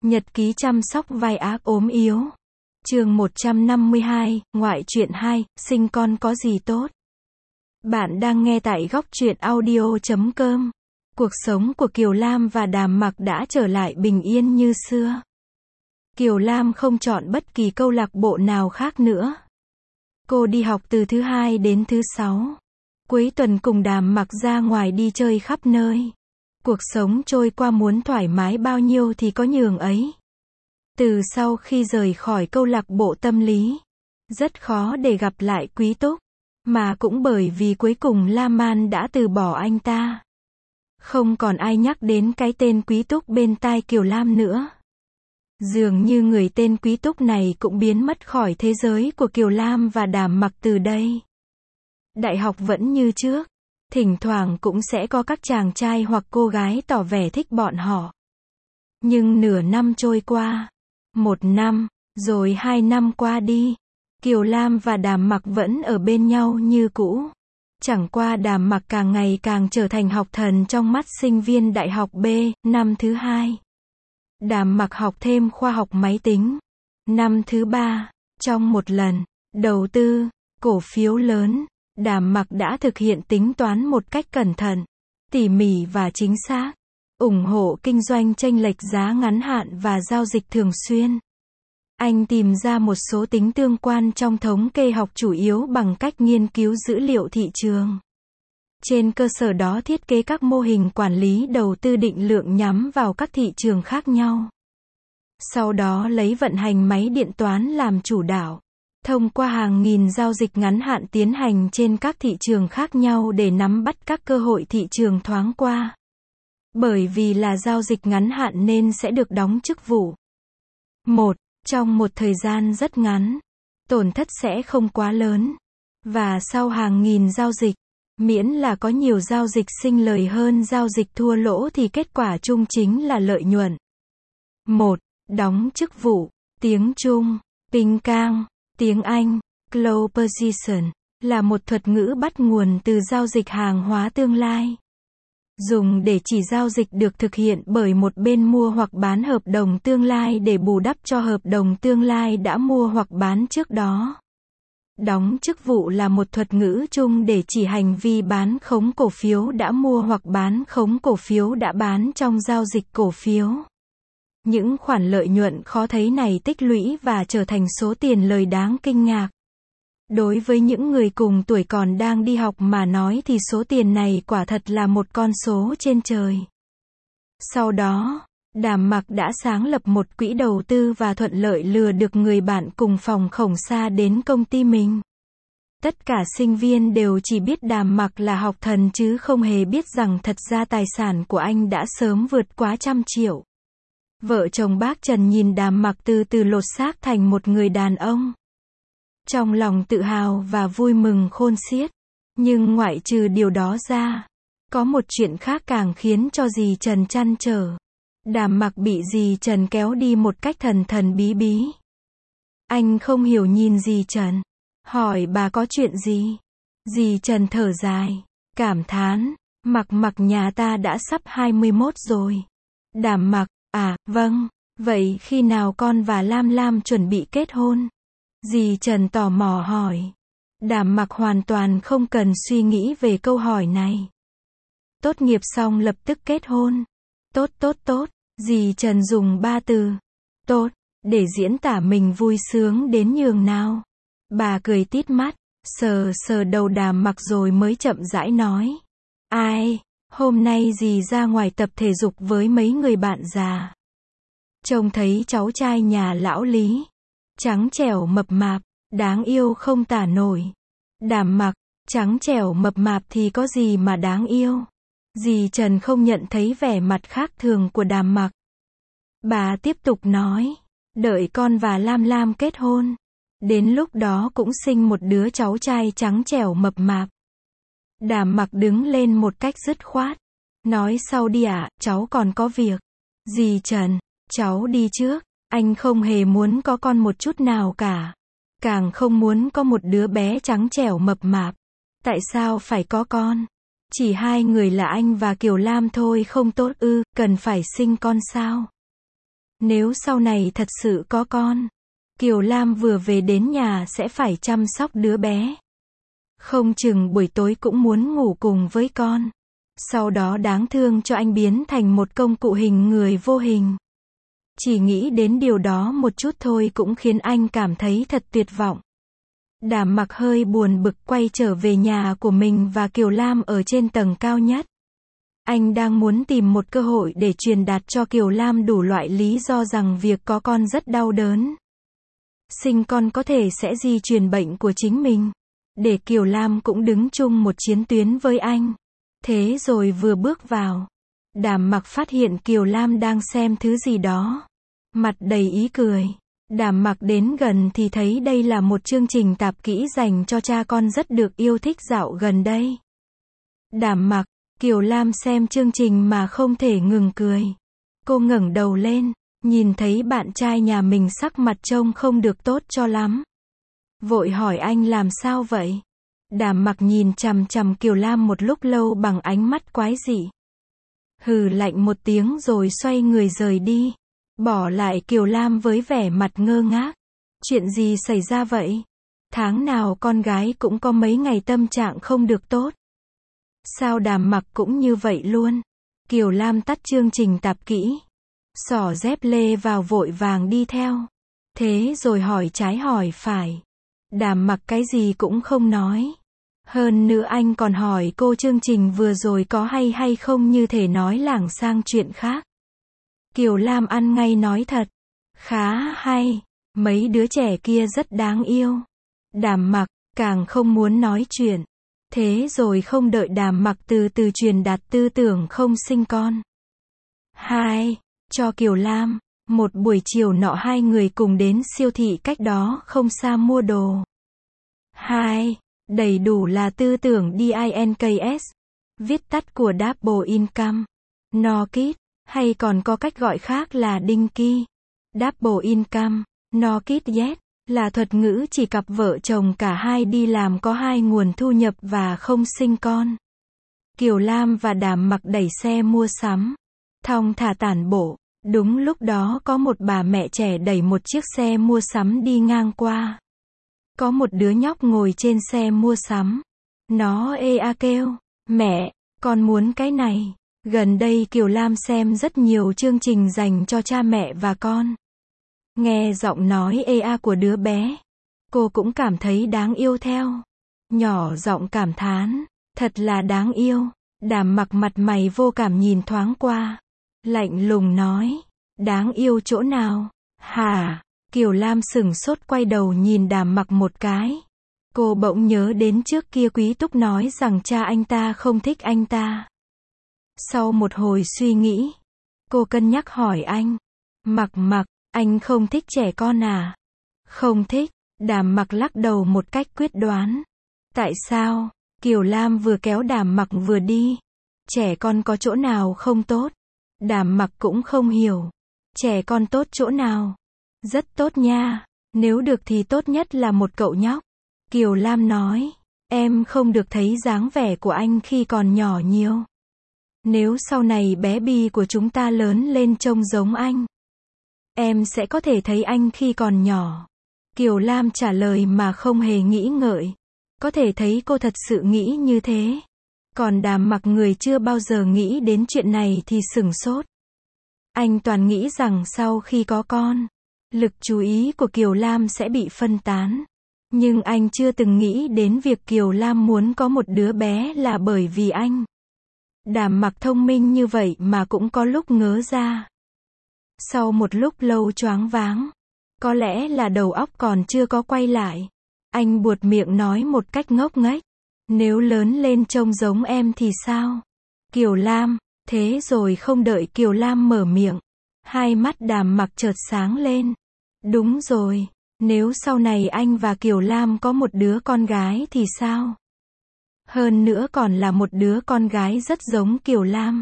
Nhật ký chăm sóc vai ác ốm yếu. Chương 152, ngoại truyện 2, sinh con có gì tốt. Bạn đang nghe tại góc truyện audio.com. Cuộc sống của Kiều Lam và Đàm Mặc đã trở lại bình yên như xưa. Kiều Lam không chọn bất kỳ câu lạc bộ nào khác nữa. Cô đi học từ thứ hai đến thứ sáu. Cuối tuần cùng Đàm Mặc ra ngoài đi chơi khắp nơi. Cuộc sống trôi qua muốn thoải mái bao nhiêu thì có nhường ấy. Từ sau khi rời khỏi câu lạc bộ tâm lý, rất khó để gặp lại Quý Túc. Mà cũng bởi vì cuối cùng Lam Man đã từ bỏ anh ta. Không còn ai nhắc đến cái tên Quý Túc bên tai Kiều Lam nữa. Dường như người tên Quý Túc này cũng biến mất khỏi thế giới của Kiều Lam và Đàm Mặc từ đây. Đại học vẫn như trước. Thỉnh thoảng cũng sẽ có các chàng trai hoặc cô gái tỏ vẻ thích bọn họ. Nhưng nửa năm trôi qua, 1 năm, rồi 2 năm qua đi, Kiều Lam và Đàm Mặc vẫn ở bên nhau như cũ. Chẳng qua Đàm Mặc càng ngày càng trở thành học thần trong mắt sinh viên đại học B, năm thứ 2. Đàm Mặc học thêm khoa học máy tính. Năm thứ 3, trong một lần đầu tư cổ phiếu lớn, Đàm Mặc đã thực hiện tính toán một cách cẩn thận, tỉ mỉ và chính xác, ủng hộ kinh doanh chênh lệch giá ngắn hạn và giao dịch thường xuyên. Anh tìm ra một số tính tương quan trong thống kê học chủ yếu bằng cách nghiên cứu dữ liệu thị trường. Trên cơ sở đó thiết kế các mô hình quản lý đầu tư định lượng nhắm vào các thị trường khác nhau. Sau đó lấy vận hành máy điện toán làm chủ đạo. Thông qua hàng nghìn giao dịch ngắn hạn tiến hành trên các thị trường khác nhau để nắm bắt các cơ hội thị trường thoáng qua. Bởi vì là giao dịch ngắn hạn nên sẽ được đóng chức vụ. Trong một thời gian rất ngắn, tổn thất sẽ không quá lớn. Và sau hàng nghìn giao dịch, miễn là có nhiều giao dịch sinh lời hơn giao dịch thua lỗ thì kết quả chung chính là lợi nhuận. Đóng chức vụ. Tiếng Trung, Ping Cang. Tiếng Anh, Close Position, là một thuật ngữ bắt nguồn từ giao dịch hàng hóa tương lai. Dùng để chỉ giao dịch được thực hiện bởi một bên mua hoặc bán hợp đồng tương lai để bù đắp cho hợp đồng tương lai đã mua hoặc bán trước đó. Đóng chức vụ là một thuật ngữ chung để chỉ hành vi bán khống cổ phiếu đã mua hoặc bán khống cổ phiếu đã bán trong giao dịch cổ phiếu. Những khoản lợi nhuận khó thấy này tích lũy và trở thành số tiền lời đáng kinh ngạc. Đối với những người cùng tuổi còn đang đi học mà nói thì số tiền này quả thật là một con số trên trời. Sau đó, Đàm Mặc đã sáng lập một quỹ đầu tư và thuận lợi lừa được người bạn cùng phòng khổng xa đến công ty mình. Tất cả sinh viên đều chỉ biết Đàm Mặc là học thần chứ không hề biết rằng thật ra tài sản của anh đã sớm vượt quá 100 triệu. Vợ chồng bác Trần nhìn Đàm Mặc từ từ lột xác thành một người đàn ông. Trong lòng tự hào và vui mừng khôn xiết. Nhưng ngoại trừ điều đó ra, có một chuyện khác càng khiến cho dì Trần trăn trở. Đàm Mặc bị dì Trần kéo đi một cách thần thần bí bí. Anh không hiểu nhìn dì Trần. Hỏi bà có chuyện gì? Dì Trần thở dài, cảm thán, Mặc nhà ta đã sắp 21 rồi. Đàm Mặc, à, vâng, vậy khi nào con và Lam Lam chuẩn bị kết hôn? Dì Trần tò mò hỏi. Đàm Mặc hoàn toàn không cần suy nghĩ về câu hỏi này. Tốt nghiệp xong lập tức kết hôn. Tốt. Dì Trần dùng 3 từ. Tốt, để diễn tả mình vui sướng đến nhường nào. Bà cười tít mắt, sờ đầu Đàm Mặc rồi mới chậm rãi nói. Ai, hôm nay dì ra ngoài tập thể dục với mấy người bạn già. Trông thấy cháu trai nhà lão Lý. Trắng trẻo mập mạp, đáng yêu không tả nổi. Đàm Mặc, trắng trẻo mập mạp thì có gì mà đáng yêu. Dì Trần không nhận thấy vẻ mặt khác thường của Đàm Mặc. Bà tiếp tục nói, đợi con và Lam Lam kết hôn. Đến lúc đó cũng sinh một đứa cháu trai trắng trẻo mập mạp. Đàm Mặc đứng lên một cách dứt khoát. Nói sau đi ạ, cháu còn có việc. Dì Trần, cháu đi trước. Anh không hề muốn có con một chút nào cả. Càng không muốn có một đứa bé trắng trẻo mập mạp. Tại sao phải có con? Chỉ hai người là anh và Kiều Lam thôi không tốt ư, cần phải sinh con sao? Nếu sau này thật sự có con, Kiều Lam vừa về đến nhà sẽ phải chăm sóc đứa bé. Không chừng buổi tối cũng muốn ngủ cùng với con. Sau đó đáng thương cho anh biến thành một công cụ hình người vô hình. Chỉ nghĩ đến điều đó một chút thôi cũng khiến anh cảm thấy thật tuyệt vọng. Đàm Mặc hơi buồn bực quay trở về nhà của mình và Kiều Lam ở trên tầng cao nhất. Anh đang muốn tìm một cơ hội để truyền đạt cho Kiều Lam đủ loại lý do rằng việc có con rất đau đớn. Sinh con có thể sẽ di truyền bệnh của chính mình. Để Kiều Lam cũng đứng chung một chiến tuyến với anh. Thế rồi vừa bước vào, Đàm Mặc phát hiện Kiều Lam đang xem thứ gì đó. Mặt đầy ý cười. Đàm Mặc đến gần thì thấy đây là một chương trình tạp kỹ dành cho cha con rất được yêu thích dạo gần đây. Đàm Mặc, Kiều Lam xem chương trình mà không thể ngừng cười. Cô ngẩng đầu lên, nhìn thấy bạn trai nhà mình sắc mặt trông không được tốt cho lắm. Vội hỏi anh làm sao vậy? Đàm Mặc nhìn chằm chằm Kiều Lam một lúc lâu bằng ánh mắt quái dị. Hừ lạnh một tiếng rồi xoay người rời đi. Bỏ lại Kiều Lam với vẻ mặt ngơ ngác. Chuyện gì xảy ra vậy? Tháng nào con gái cũng có mấy ngày tâm trạng không được tốt. Sao Đàm Mặc cũng như vậy luôn? Kiều Lam tắt chương trình tạp kỹ. Xỏ dép lê vào vội vàng đi theo. Thế rồi hỏi trái hỏi phải. Đàm Mặc cái gì cũng không nói. Hơn nữa anh còn hỏi cô chương trình vừa rồi có hay không như thể nói lảng sang chuyện khác. Kiều Lam ăn ngay nói thật. Khá hay. Mấy đứa trẻ kia rất đáng yêu. Đàm Mặc càng không muốn nói chuyện. Thế rồi không đợi Đàm Mặc từ từ truyền đạt tư tưởng không sinh con. Cho Kiều Lam. Một buổi chiều nọ hai người cùng đến siêu thị cách đó không xa mua đồ. Đầy đủ là tư tưởng DINKS. Viết tắt của Double Income. No Kid, hay còn có cách gọi khác là Dinky. Double Income, No Kid Yes, là thuật ngữ chỉ cặp vợ chồng cả hai đi làm có hai nguồn thu nhập và không sinh con. Kiều Lam và Đàm Mặc đẩy xe mua sắm. Thong thả tản bộ. Đúng lúc đó có một bà mẹ trẻ đẩy một chiếc xe mua sắm đi ngang qua. Có một đứa nhóc ngồi trên xe mua sắm. Nó kêu, mẹ, con muốn cái này. Gần đây Kiều Lam xem rất nhiều chương trình dành cho cha mẹ và con. Nghe giọng nói của đứa bé, cô cũng cảm thấy đáng yêu theo. Nhỏ giọng cảm thán, thật là đáng yêu. Đàm Mặc mặt mày vô cảm nhìn thoáng qua. Lạnh lùng nói, đáng yêu chỗ nào? Hả? Kiều Lam sửng sốt quay đầu nhìn Đàm Mặc một cái. Cô bỗng nhớ đến trước kia Quý Túc nói rằng cha anh ta không thích anh ta. Sau một hồi suy nghĩ, cô cân nhắc hỏi anh. Mặc, anh không thích trẻ con à? Không thích. Đàm Mặc lắc đầu một cách quyết đoán. Tại sao? Kiều Lam vừa kéo Đàm Mặc vừa đi. Trẻ con có chỗ nào không tốt? Đàm Mặc cũng không hiểu. Trẻ con tốt chỗ nào? Rất tốt nha. Nếu được thì tốt nhất là một cậu nhóc. Kiều Lam nói. Em không được thấy dáng vẻ của anh khi còn nhỏ nhiều. Nếu sau này bé Bi của chúng ta lớn lên trông giống anh, em sẽ có thể thấy anh khi còn nhỏ. Kiều Lam trả lời mà không hề nghĩ ngợi. Có thể thấy cô thật sự nghĩ như thế. Còn Đàm Mặc người chưa bao giờ nghĩ đến chuyện này thì sửng sốt. Anh toàn nghĩ rằng sau khi có con, lực chú ý của Kiều Lam sẽ bị phân tán. Nhưng anh chưa từng nghĩ đến việc Kiều Lam muốn có một đứa bé là bởi vì anh. Đàm Mặc thông minh như vậy mà cũng có lúc ngớ ra. Sau một lúc lâu choáng váng, có lẽ là đầu óc còn chưa có quay lại, anh buột miệng nói một cách ngốc nghếch. Nếu lớn lên trông giống em thì sao? Kiều Lam, thế rồi không đợi Kiều Lam mở miệng, hai mắt Đàm Mặc chợt sáng lên. Đúng rồi, nếu sau này anh và Kiều Lam có một đứa con gái thì sao? Hơn nữa còn là một đứa con gái rất giống Kiều Lam.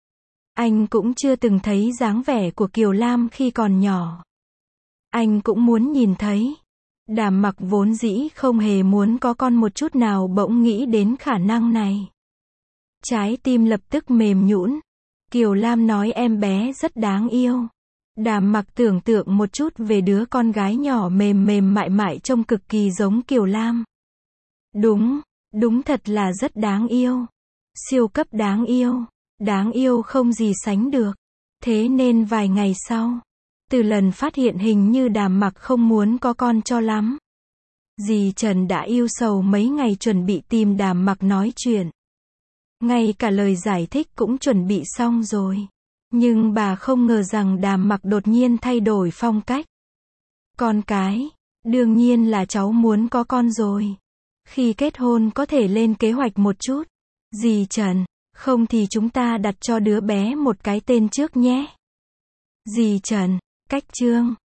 Anh cũng chưa từng thấy dáng vẻ của Kiều Lam khi còn nhỏ. Anh cũng muốn nhìn thấy. Đàm Mặc vốn dĩ không hề muốn có con một chút nào bỗng nghĩ đến khả năng này. Trái tim lập tức mềm nhũn. Kiều Lam nói em bé rất đáng yêu. Đàm Mặc tưởng tượng một chút về đứa con gái nhỏ mềm mềm mại mại trông cực kỳ giống Kiều Lam. Đúng thật là rất đáng yêu. Siêu cấp đáng yêu không gì sánh được. Thế nên vài ngày sau, Từ Lần phát hiện hình như Đàm Mặc không muốn có con cho lắm. Dì Trần đã ưu sầu mấy ngày chuẩn bị tìm Đàm Mặc nói chuyện. Ngay cả lời giải thích cũng chuẩn bị xong rồi. Nhưng bà không ngờ rằng Đàm Mặc đột nhiên thay đổi phong cách. Con cái, đương nhiên là cháu muốn có con rồi. Khi kết hôn có thể lên kế hoạch một chút. Dì Trần, không thì chúng ta đặt cho đứa bé một cái tên trước nhé. Dì Trần, cách chương.